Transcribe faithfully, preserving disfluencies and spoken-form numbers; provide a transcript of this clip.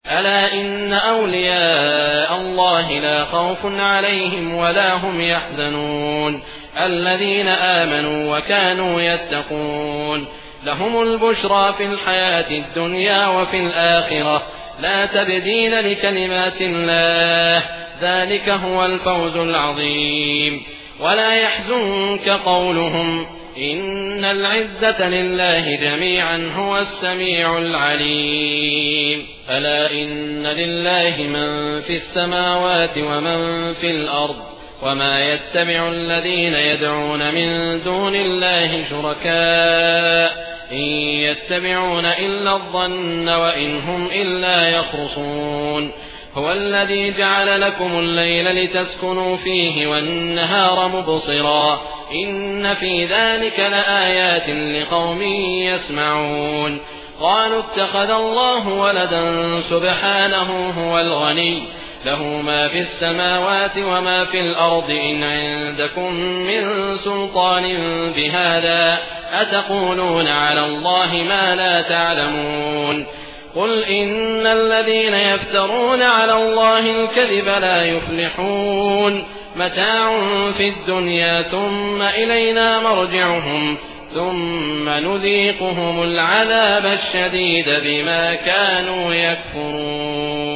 ألا إن أولياء الله لا خوف عليهم ولا هم يحزنون الذين آمنوا وكانوا يتقون لهم البشرى في الحياة الدنيا وفي الآخرة لا تبديل لكلمات الله ذلك هو الفوز العظيم ولا يحزنك قولهم إن العزة لله جميعا هو السميع العليم ألا إن لله من في السماوات ومن في الأرض وما يتبع الذين يدعون من دون الله شركاء إن يتبعون إلا الظن وإن هم إلا يخرصون هو الذي جعل لكم الليل لتسكنوا فيه والنهار مبصرا إن في ذلك لآيات لقوم يسمعون قالوا اتخذ الله ولدا سبحانه هو الغني له ما في السماوات وما في الأرض إن عندكم من سلطان بهذا أتقولون على الله ما لا تعلمون قل إن الذين يفترون على الله الكذب لا يفلحون متاع في الدنيا ثم إلينا مرجعهم ثم نذيقهم العذاب الشديد بما كانوا يكفرون.